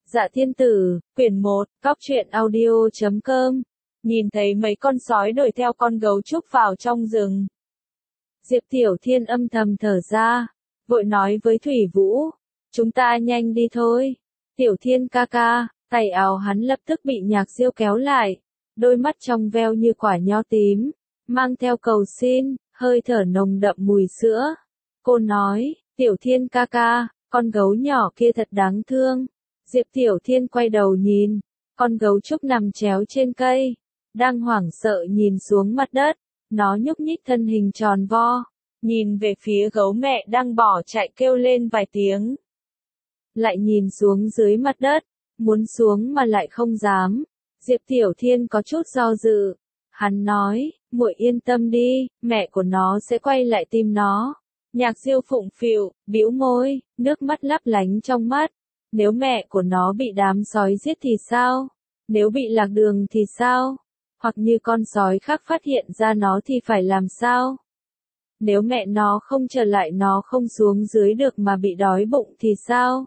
Dạ Thiên Tử, quyển 1, Cóc truyện audio.com. Nhìn thấy mấy con sói đuổi theo con gấu trúc vào trong rừng. Diệp Tiểu Thiên âm thầm thở ra, vội nói với Thủy Vũ, chúng ta nhanh đi thôi. Tiểu Thiên ca ca, tay áo hắn lập tức bị Nhạc Diêu kéo lại, đôi mắt trong veo như quả nho tím, mang theo cầu xin, hơi thở nồng đậm mùi sữa. Cô nói, Tiểu Thiên ca ca, con gấu nhỏ kia thật đáng thương. Diệp Tiểu Thiên quay đầu nhìn, con gấu trúc nằm chéo trên cây, đang hoảng sợ nhìn xuống mặt đất, nó nhúc nhích thân hình tròn vo, nhìn về phía gấu mẹ đang bỏ chạy kêu lên vài tiếng. Lại nhìn xuống dưới mặt đất, muốn xuống mà lại không dám. Diệp Tiểu Thiên có chút do dự, hắn nói, muội yên tâm đi, mẹ của nó sẽ quay lại tìm nó. Nhạc Diêu phụng phịu, bĩu môi, nước mắt lấp lánh trong mắt. Nếu mẹ của nó bị đám sói giết thì sao? Nếu bị lạc đường thì sao? Hoặc như con sói khác phát hiện ra nó thì phải làm sao? Nếu mẹ nó không trở lại, nó không xuống dưới được mà bị đói bụng thì sao?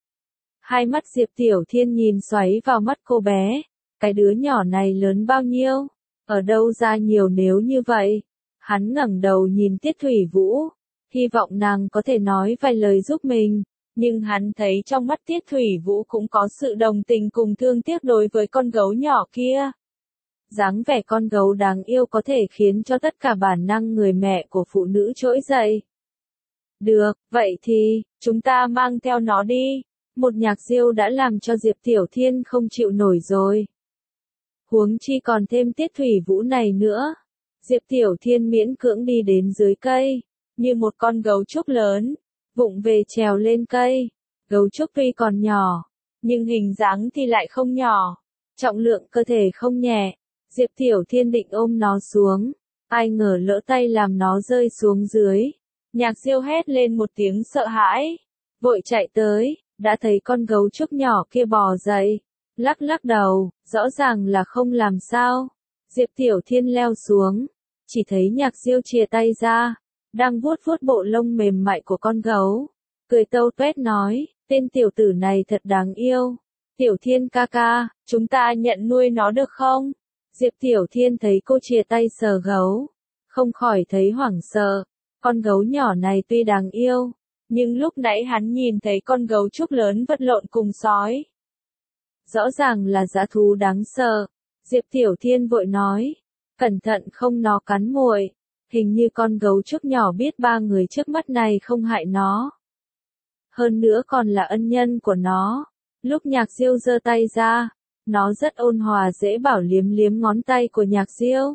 Hai mắt Diệp Tiểu Thiên nhìn xoáy vào mắt cô bé. Cái đứa nhỏ này lớn bao nhiêu? Ở đâu ra nhiều nếu như vậy? Hắn ngẩng đầu nhìn Tiết Thủy Vũ, hy vọng nàng có thể nói vài lời giúp mình. Nhưng hắn thấy trong mắt Tiết Thủy Vũ cũng có sự đồng tình cùng thương tiếc đối với con gấu nhỏ kia. Dáng vẻ con gấu đáng yêu có thể khiến cho tất cả bản năng người mẹ của phụ nữ trỗi dậy. Được, vậy thì, chúng ta mang theo nó đi. Một Nhạc Diêu đã làm cho Diệp Tiểu Thiên không chịu nổi rồi. Huống chi còn thêm Tiết Thủy Vũ này nữa. Diệp Tiểu Thiên miễn cưỡng đi đến dưới cây, như một con gấu trúc lớn, vụng về trèo lên cây. Gấu trúc tuy còn nhỏ, nhưng hình dáng thì lại không nhỏ, trọng lượng cơ thể không nhẹ. Diệp Tiểu Thiên định ôm nó xuống, ai ngờ lỡ tay làm nó rơi xuống dưới. Nhạc Diêu hét lên một tiếng sợ hãi, vội chạy tới, đã thấy con gấu trúc nhỏ kia bò dậy, lắc lắc đầu, rõ ràng là không làm sao. Diệp Tiểu Thiên leo xuống, chỉ thấy Nhạc Diêu chìa tay ra, đang vuốt vuốt bộ lông mềm mại của con gấu, cười tâu tuét nói, tên tiểu tử này thật đáng yêu. Tiểu Thiên ca ca, chúng ta nhận nuôi nó được không? Diệp Tiểu Thiên thấy cô chìa tay sờ gấu, không khỏi thấy hoảng sợ. Con gấu nhỏ này tuy đáng yêu, nhưng lúc nãy hắn nhìn thấy con gấu trúc lớn vật lộn cùng sói. Rõ ràng là dã thú đáng sợ. Diệp Tiểu Thiên vội nói, cẩn thận không nó cắn muội. Hình như con gấu trúc nhỏ biết ba người trước mắt này không hại nó. Hơn nữa còn là ân nhân của nó. Lúc Nhạc Diêu giơ tay ra, nó rất ôn hòa dễ bảo liếm liếm ngón tay của Nhạc Diêu.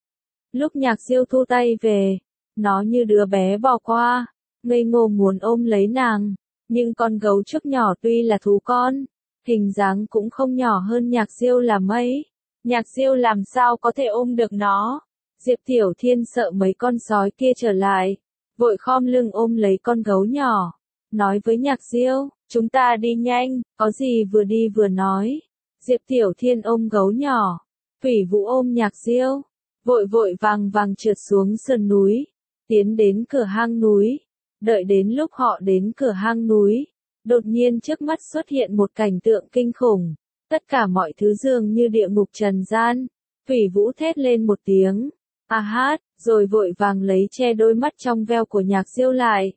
Lúc Nhạc Diêu thu tay về, nó như đứa bé bò qua, ngây ngô muốn ôm lấy nàng. Nhưng con gấu trúc nhỏ tuy là thú con, hình dáng cũng không nhỏ hơn Nhạc Diêu là mấy. Nhạc Diêu làm sao có thể ôm được nó? Diệp Tiểu Thiên sợ mấy con sói kia trở lại, vội khom lưng ôm lấy con gấu nhỏ, nói với Nhạc Diêu, chúng ta đi nhanh, có gì vừa đi vừa nói. Diệp Tiểu Thiên ôm gấu nhỏ, Thủy Vũ ôm Nhạc Diêu, vội vội vàng vàng trượt xuống sườn núi, tiến đến cửa hang núi. Đợi đến lúc họ đến cửa hang núi, đột nhiên trước mắt xuất hiện một cảnh tượng kinh khủng, tất cả mọi thứ dường như địa ngục trần gian. Thủy Vũ thét lên một tiếng, a hát, rồi vội vàng lấy che đôi mắt trong veo của Nhạc Diêu lại.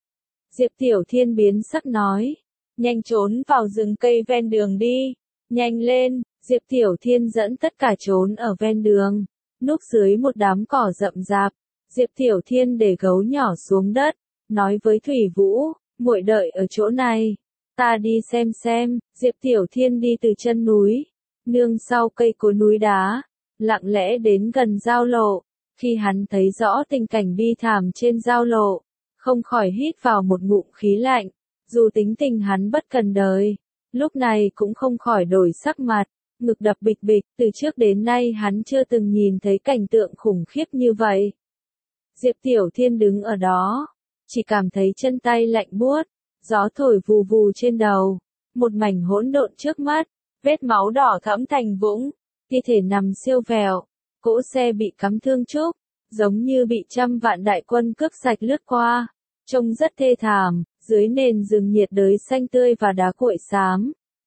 Diệp Tiểu Thiên biến sắc nói, nhanh trốn vào rừng cây ven đường đi, nhanh lên. Diệp Tiểu Thiên dẫn tất cả trốn ở ven đường, núp dưới một đám cỏ rậm rạp. Diệp Tiểu Thiên để gấu nhỏ xuống đất, nói với Thủy Vũ, muội đợi ở chỗ này, ta đi xem. Diệp Tiểu Thiên đi từ chân núi, nương sau cây cối núi đá, lặng lẽ đến gần giao lộ. Khi hắn thấy rõ tình cảnh bi thảm trên giao lộ, không khỏi hít vào một ngụm khí lạnh. Dù tính tình hắn bất cần đời, lúc này cũng không khỏi đổi sắc mặt, ngực đập bịch bịch. Từ trước đến nay hắn chưa từng nhìn thấy cảnh tượng khủng khiếp như vậy. Diệp Tiểu Thiên đứng ở đó, chỉ cảm thấy chân tay lạnh buốt, gió thổi vù vù trên đầu, một mảnh hỗn độn trước mắt, vết máu đỏ thẫm thành vũng, thi thể nằm siêu vẹo, cỗ xe bị cắm thương trúc, giống như bị trăm vạn đại quân cướp sạch lướt qua, trông rất thê thảm. Dưới nền rừng nhiệt đới xanh tươi và đá cuội xám,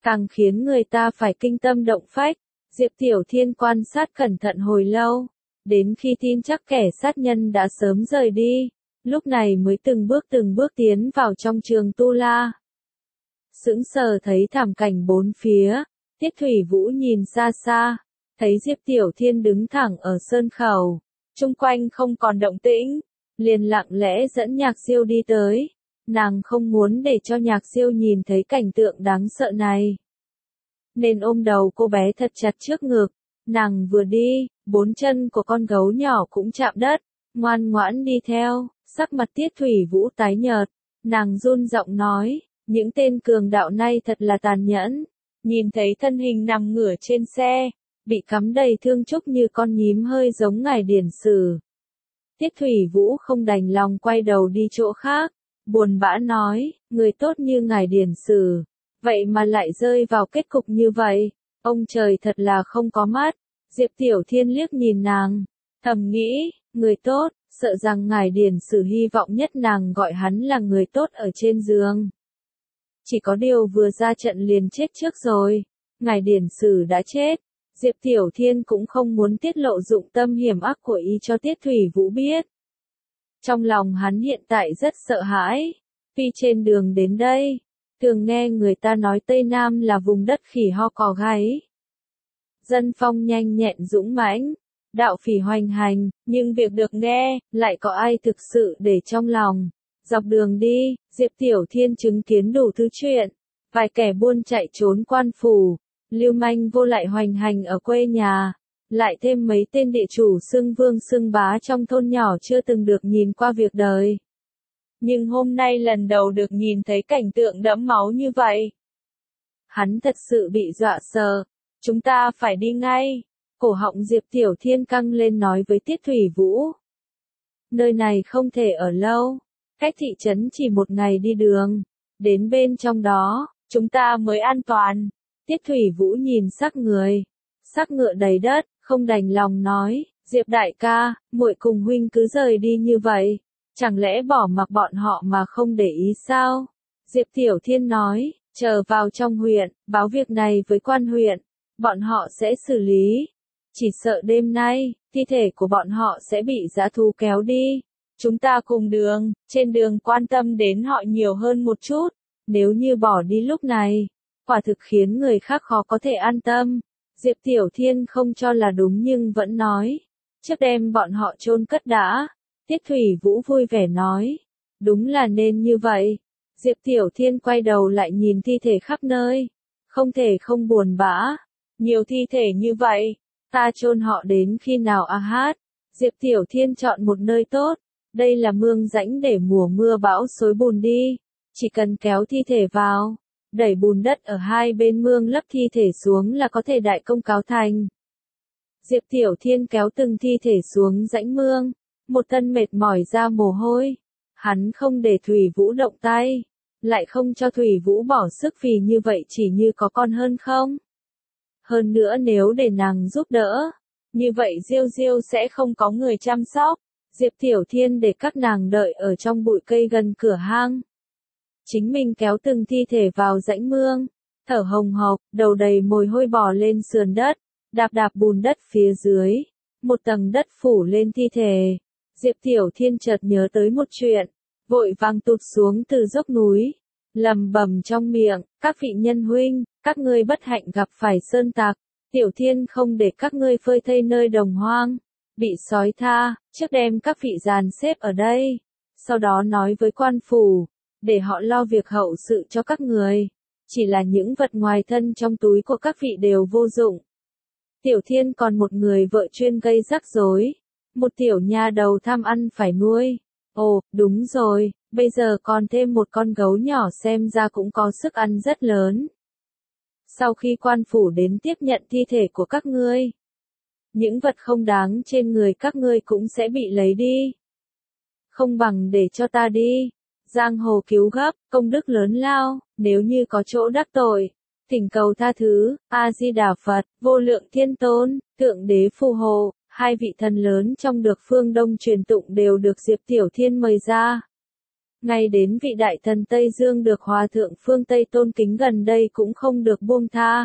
càng khiến người ta phải kinh tâm động phách. Diệp Tiểu Thiên quan sát cẩn thận hồi lâu, đến khi tin chắc kẻ sát nhân đã sớm rời đi, lúc này mới từng bước tiến vào trong trường tu la. Sững sờ thấy thảm cảnh bốn phía, Tiết Thủy Vũ nhìn xa xa, thấy Diệp Tiểu Thiên đứng thẳng ở sơn khẩu, chung quanh không còn động tĩnh, liền lặng lẽ dẫn Nhạc Siêu đi tới. Nàng không muốn để cho Nhạc Siêu nhìn thấy cảnh tượng đáng sợ này, nên ôm đầu cô bé thật chặt trước ngực. Nàng vừa đi, bốn chân của con gấu nhỏ cũng chạm đất, ngoan ngoãn đi theo. Sắc mặt Tiết Thủy Vũ tái nhợt, nàng run giọng nói, những tên cường đạo này thật là tàn nhẫn. Nhìn thấy thân hình nằm ngửa trên xe, bị cắm đầy thương chúc như con nhím hơi giống ngài điển sử. Tiết Thủy Vũ không đành lòng quay đầu đi chỗ khác, buồn bã nói, người tốt như ngài điển sử, vậy mà lại rơi vào kết cục như vậy, ông trời thật là không có mắt. Diệp Tiểu Thiên liếc nhìn nàng, thầm nghĩ, người tốt, sợ rằng ngài điển sử hy vọng nhất nàng gọi hắn là người tốt ở trên giường. Chỉ có điều vừa ra trận liền chết trước rồi, ngài điển sử đã chết. Diệp Tiểu Thiên cũng không muốn tiết lộ dụng tâm hiểm ác của y cho Tiết Thủy Vũ biết. Trong lòng hắn hiện tại rất sợ hãi, vì trên đường đến đây, thường nghe người ta nói Tây Nam là vùng đất khỉ ho cò gáy. Dân phong nhanh nhẹn dũng mãnh, đạo phỉ hoành hành, nhưng việc được nghe, lại có ai thực sự để trong lòng. Dọc đường đi, Diệp Tiểu Thiên chứng kiến đủ thứ chuyện, vài kẻ buôn chạy trốn quan phủ, lưu manh vô lại hoành hành ở quê nhà, lại thêm mấy tên địa chủ xưng vương xưng bá trong thôn nhỏ chưa từng được nhìn qua việc đời. Nhưng hôm nay lần đầu được nhìn thấy cảnh tượng đẫm máu như vậy. Hắn thật sự bị dọa sợ, chúng ta phải đi ngay. Cổ họng Diệp Tiểu Thiên căng lên nói với Tiết Thủy Vũ. Nơi này không thể ở lâu, cách thị trấn chỉ một ngày đi đường, đến bên trong đó, chúng ta mới an toàn. Tiết Thủy Vũ nhìn xác người, xác ngựa đầy đất, không đành lòng nói, Diệp đại ca, muội cùng huynh cứ rời đi như vậy, chẳng lẽ bỏ mặc bọn họ mà không để ý sao? Diệp Tiểu Thiên nói, chờ vào trong huyện, báo việc này với quan huyện, bọn họ sẽ xử lý. Chỉ sợ đêm nay, thi thể của bọn họ sẽ bị dã thú kéo đi. Chúng ta cùng đường, trên đường quan tâm đến họ nhiều hơn một chút, nếu như bỏ đi lúc này, quả thực khiến người khác khó có thể an tâm. Diệp Tiểu Thiên không cho là đúng nhưng vẫn nói, trước đem bọn họ chôn cất đã. Tiết Thủy Vũ vui vẻ nói, đúng là nên như vậy. Diệp Tiểu Thiên quay đầu lại nhìn thi thể khắp nơi, không thể không buồn bã, nhiều thi thể như vậy, ta chôn họ đến khi nào a hát. Diệp Tiểu Thiên chọn một nơi tốt, đây là mương rãnh để mùa mưa bão xối bùn đi, chỉ cần kéo thi thể vào, đẩy bùn đất ở hai bên mương lấp thi thể xuống là có thể đại công cáo thành. Diệp Tiểu Thiên kéo từng thi thể xuống rãnh mương, một thân mệt mỏi ra mồ hôi, hắn không để Thủy Vũ động tay, lại không cho Thủy Vũ bỏ sức vì như vậy chỉ như có con hơn không. Hơn nữa nếu để nàng giúp đỡ, như vậy Diêu Diêu sẽ không có người chăm sóc. Diệp Tiểu Thiên để các nàng đợi ở trong bụi cây gần cửa hang. Chính mình kéo từng thi thể vào rãnh mương, thở hồng hộc, đầu đầy mồ hôi bò lên sườn đất, đạp đạp bùn đất phía dưới, một tầng đất phủ lên thi thể. Diệp Tiểu Thiên chợt nhớ tới một chuyện, vội vàng tụt xuống từ dốc núi, lầm bầm trong miệng, các vị nhân huynh, các ngươi bất hạnh gặp phải sơn tặc, Tiểu Thiên không để các ngươi phơi thây nơi đồng hoang, bị sói tha, trước đem các vị dàn xếp ở đây, sau đó nói với quan phủ, để họ lo việc hậu sự cho các người, chỉ là những vật ngoài thân trong túi của các vị đều vô dụng. Tiểu Thiên còn một người vợ chuyên gây rắc rối, một tiểu nha đầu tham ăn phải nuôi. Ồ, đúng rồi, bây giờ còn thêm một con gấu nhỏ xem ra cũng có sức ăn rất lớn. Sau khi quan phủ đến tiếp nhận thi thể của các ngươi, những vật không đáng trên người các ngươi cũng sẽ bị lấy đi. Không bằng để cho ta đi. Giang hồ cứu gấp, công đức lớn lao, nếu như có chỗ đắc tội, thỉnh cầu tha thứ. A Di Đà Phật, Vô Lượng Thiên Tôn, Thượng Đế phù hộ. Hai vị thần lớn trong được phương Đông truyền tụng đều được Diệp Tiểu Thiên mời ra. ngay đến vị đại thần Tây Dương được Hòa thượng phương Tây tôn kính gần đây cũng không được buông tha.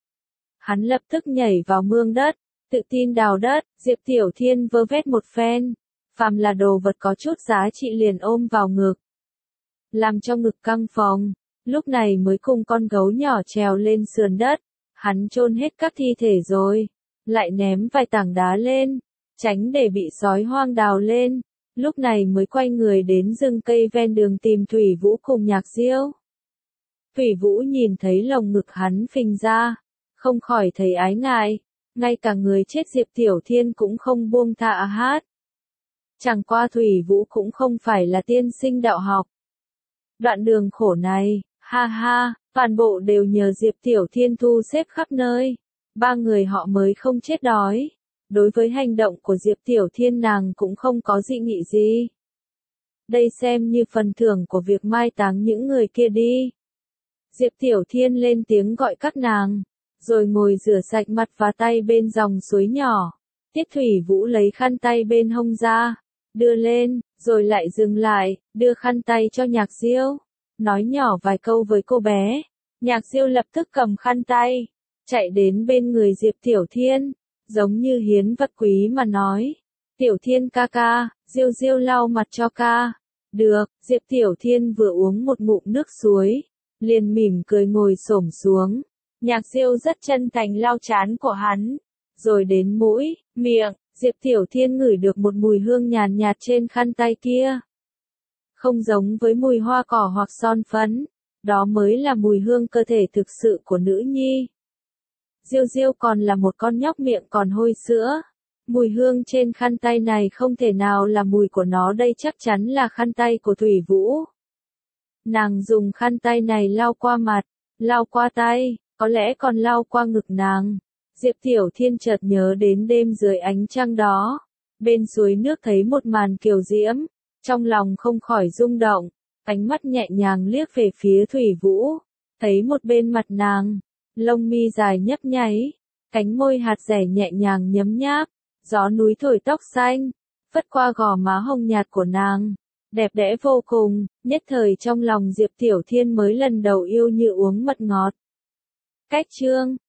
Hắn lập tức nhảy vào mương đất, tự tin đào đất, Diệp Tiểu Thiên vơ vét một phen, phàm là đồ vật có chút giá trị liền ôm vào ngực. Làm cho ngực căng phồng, lúc này mới cùng con gấu nhỏ trèo lên sườn đất, hắn chôn hết các thi thể rồi, lại ném vài tảng đá lên, tránh để bị sói hoang đào lên, lúc này mới quay người đến rừng cây ven đường tìm Thủy Vũ cùng Nhạc Diêu. Thủy Vũ nhìn thấy lồng ngực hắn phình ra, không khỏi thấy ái ngại, ngay cả người chết Diệp Tiểu Thiên cũng không buông tha hát. Chẳng qua Thủy Vũ cũng không phải là tiên sinh đạo học. Đoạn đường khổ này, ha ha, toàn bộ đều nhờ Diệp Tiểu Thiên thu xếp khắp nơi, ba người họ mới không chết đói. Đối với hành động của Diệp Tiểu Thiên nàng cũng không có dị nghị gì. Đây xem như phần thưởng của việc mai táng những người kia đi. Diệp Tiểu Thiên lên tiếng gọi các nàng, rồi ngồi rửa sạch mặt và tay bên dòng suối nhỏ. Tiết Thủy Vũ lấy khăn tay bên hông ra, đưa lên, rồi lại dừng lại, đưa khăn tay cho Nhạc Diêu, nói nhỏ vài câu với cô bé. Nhạc Diêu lập tức cầm khăn tay, chạy đến bên người Diệp Tiểu Thiên, giống như hiến vật quý mà nói. Tiểu Thiên ca ca, Diêu Diêu lau mặt cho ca. Được, Diệp Tiểu Thiên vừa uống một ngụm nước suối, liền mỉm cười ngồi xổm xuống. Nhạc Diêu rất chân thành lau trán của hắn, rồi đến mũi, miệng, Diệp Tiểu Thiên ngửi được một mùi hương nhàn nhạt trên khăn tay kia. Không giống với mùi hoa cỏ hoặc son phấn, đó mới là mùi hương cơ thể thực sự của nữ nhi. Diêu Diêu còn là một con nhóc miệng còn hôi sữa. Mùi hương trên khăn tay này không thể nào là mùi của nó, đây chắc chắn là khăn tay của Thủy Vũ. Nàng dùng khăn tay này lau qua mặt, lau qua tay, có lẽ còn lau qua ngực nàng. Diệp Tiểu Thiên chợt nhớ đến đêm dưới ánh trăng đó, bên suối nước thấy một màn kiều diễm, trong lòng không khỏi rung động, ánh mắt nhẹ nhàng liếc về phía Thủy Vũ, thấy một bên mặt nàng, lông mi dài nhấp nháy, cánh môi hạt dẻ nhẹ nhàng nhấm nháp, gió núi thổi tóc xanh, phất qua gò má hồng nhạt của nàng, đẹp đẽ vô cùng, nhất thời trong lòng Diệp Tiểu Thiên mới lần đầu yêu như uống mật ngọt. Cách chương